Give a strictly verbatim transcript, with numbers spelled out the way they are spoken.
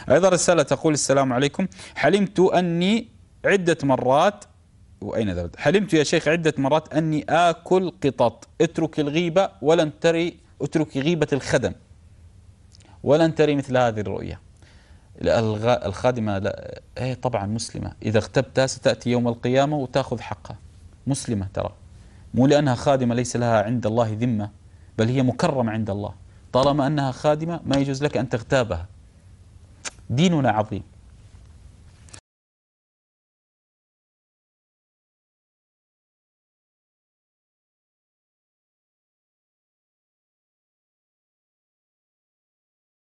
أيضا رسالة تقول: السلام عليكم، حلمت أني عدة مرات وأين ذهبت؟ حلمت يا شيخ عدة مرات أني آكل قطط. اترك الغيبة ولن تري، اترك غيبة الخدم ولن تري مثل هذه الرؤيا. الخادمة لا، هي طبعا مسلمة، إذا اغتبتها ستأتي يوم القيامة وتأخذ حقها. مسلمة ترى، مو لأنها خادمة ليس لها عند الله ذمة، بل هي مكرمة عند الله. طالما أنها خادمة ما يجوز لك أن تغتابها. ديننا عظيم.